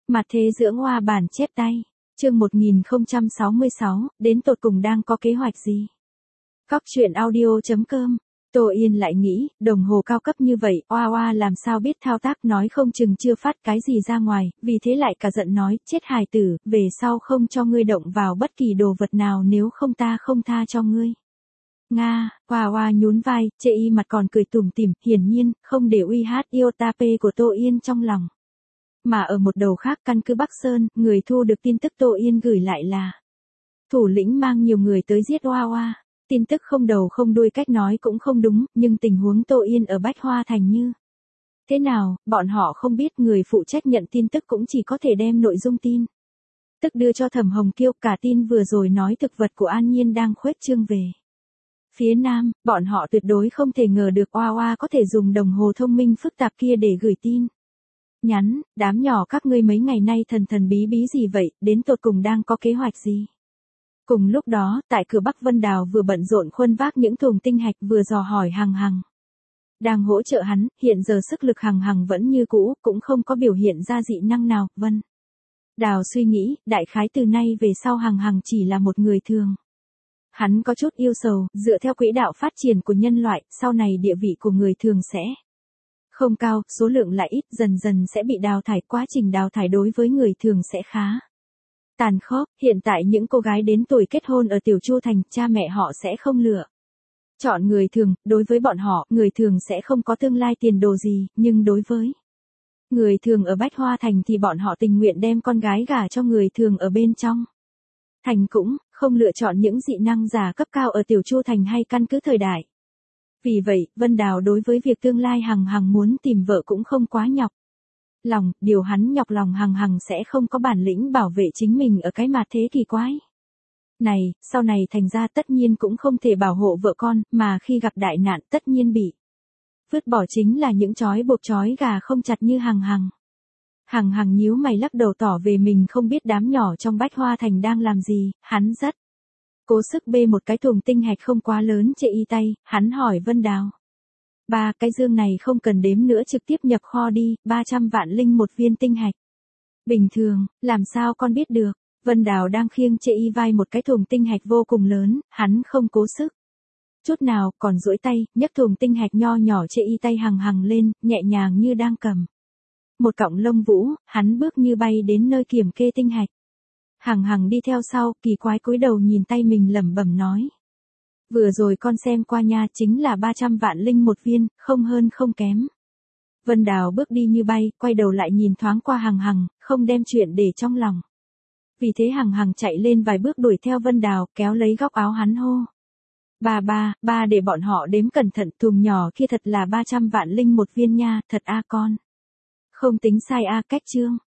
Mặt thế dưỡng hoa bản chép tay. Chương 1066, đến tột cùng đang có kế hoạch gì? Cóc truyện audio.com. Tô Yên lại nghĩ, đồng hồ cao cấp như vậy, oa làm sao biết thao tác, nói không chừng chưa phát cái gì ra ngoài, vì thế lại cả giận nói, chết hài tử, về sau không cho ngươi động vào bất kỳ đồ vật nào, nếu không ta không tha cho ngươi. Nga, oa nhún vai, chê y mặt còn cười tủm tỉm, hiển nhiên, không để uy hát Iotape của Tô Yên trong lòng. Mà ở một đầu khác, căn cứ Bắc Sơn, người thu được tin tức Tô Yên gửi lại là thủ lĩnh mang nhiều người tới giết oa. Tin tức không đầu không đuôi, cách nói cũng không đúng, nhưng tình huống Tô Yên ở Bách Hoa Thành như thế nào, bọn họ không biết, người phụ trách nhận tin tức cũng chỉ có thể đem nội dung tin tức đưa cho Thẩm Hồng Kiêu. Cả tin vừa rồi nói thực vật của An Nhiên đang khuếch trương về phía Nam, bọn họ tuyệt đối không thể ngờ được oa có thể dùng đồng hồ thông minh phức tạp kia để gửi tin nhắn. Đám nhỏ các ngươi mấy ngày nay thần thần bí bí gì vậy, đến tột cùng đang có kế hoạch gì? Cùng lúc đó, tại cửa Bắc, Vân Đào vừa bận rộn khuân vác những thùng tinh hạch, vừa dò hỏi Hằng Hằng đang hỗ trợ hắn. Hiện giờ sức lực Hằng Hằng vẫn như cũ, cũng không có biểu hiện ra dị năng nào. Vân Đào suy nghĩ, đại khái từ nay về sau Hằng Hằng chỉ là một người thường. Hắn có chút yêu sầu, dựa theo quỹ đạo phát triển của nhân loại, sau này địa vị của người thường sẽ không cao, số lượng lại ít, dần dần sẽ bị đào thải. Quá trình đào thải đối với người thường sẽ khá tàn khốc. Hiện tại những cô gái đến tuổi kết hôn ở Tiểu Chu Thành, cha mẹ họ sẽ không lựa chọn người thường, đối với bọn họ, người thường sẽ không có tương lai tiền đồ gì, nhưng đối với người thường ở Bách Hoa Thành thì bọn họ tình nguyện đem con gái gả cho người thường ở bên trong thành, cũng không lựa chọn những dị năng giả cấp cao ở Tiểu Chu Thành hay căn cứ thời đại. Vì vậy, Vân Đào đối với việc tương lai Hằng Hằng muốn tìm vợ cũng không quá nhọc lòng, điều hắn nhọc lòng Hằng Hằng sẽ không có bản lĩnh bảo vệ chính mình ở cái mặt thế kỳ quái này, sau này thành ra tất nhiên cũng không thể bảo hộ vợ con, mà khi gặp đại nạn tất nhiên bị vứt bỏ chính là những trói buộc trói gà không chặt như Hằng Hằng. Hằng Hằng nhíu mày lắc đầu tỏ về mình không biết đám nhỏ trong Bách Hoa Thành đang làm gì. Hắn rất cố sức bê một cái thùng tinh hạch không quá lớn chệ y tay, hắn hỏi Vân Đào. Ba, cái dương này không cần đếm nữa, trực tiếp nhập kho đi, 300 vạn linh một viên tinh hạch. Bình thường, làm sao con biết được? Vân Đào đang khiêng chệ y vai một cái thùng tinh hạch vô cùng lớn, hắn không cố sức chút nào, còn duỗi tay, nhấc thùng tinh hạch nho nhỏ chệ y tay Hằng Hằng lên, nhẹ nhàng như đang cầm một cọng lông vũ. Hắn bước như bay đến nơi kiểm kê tinh hạch. Hằng Hằng đi theo sau, kỳ quái cúi đầu nhìn tay mình, lẩm bẩm nói. Vừa rồi con xem qua nha, chính là 300 vạn linh một viên, không hơn không kém. Vân Đào bước đi như bay, quay đầu lại nhìn thoáng qua Hằng Hằng, không đem chuyện để trong lòng. Vì thế Hằng Hằng chạy lên vài bước đuổi theo Vân Đào, kéo lấy góc áo hắn hô. Ba để bọn họ đếm cẩn thận, thùng nhỏ kia thật là 300 vạn linh một viên nha, thật a con. Không tính sai a, cách chương.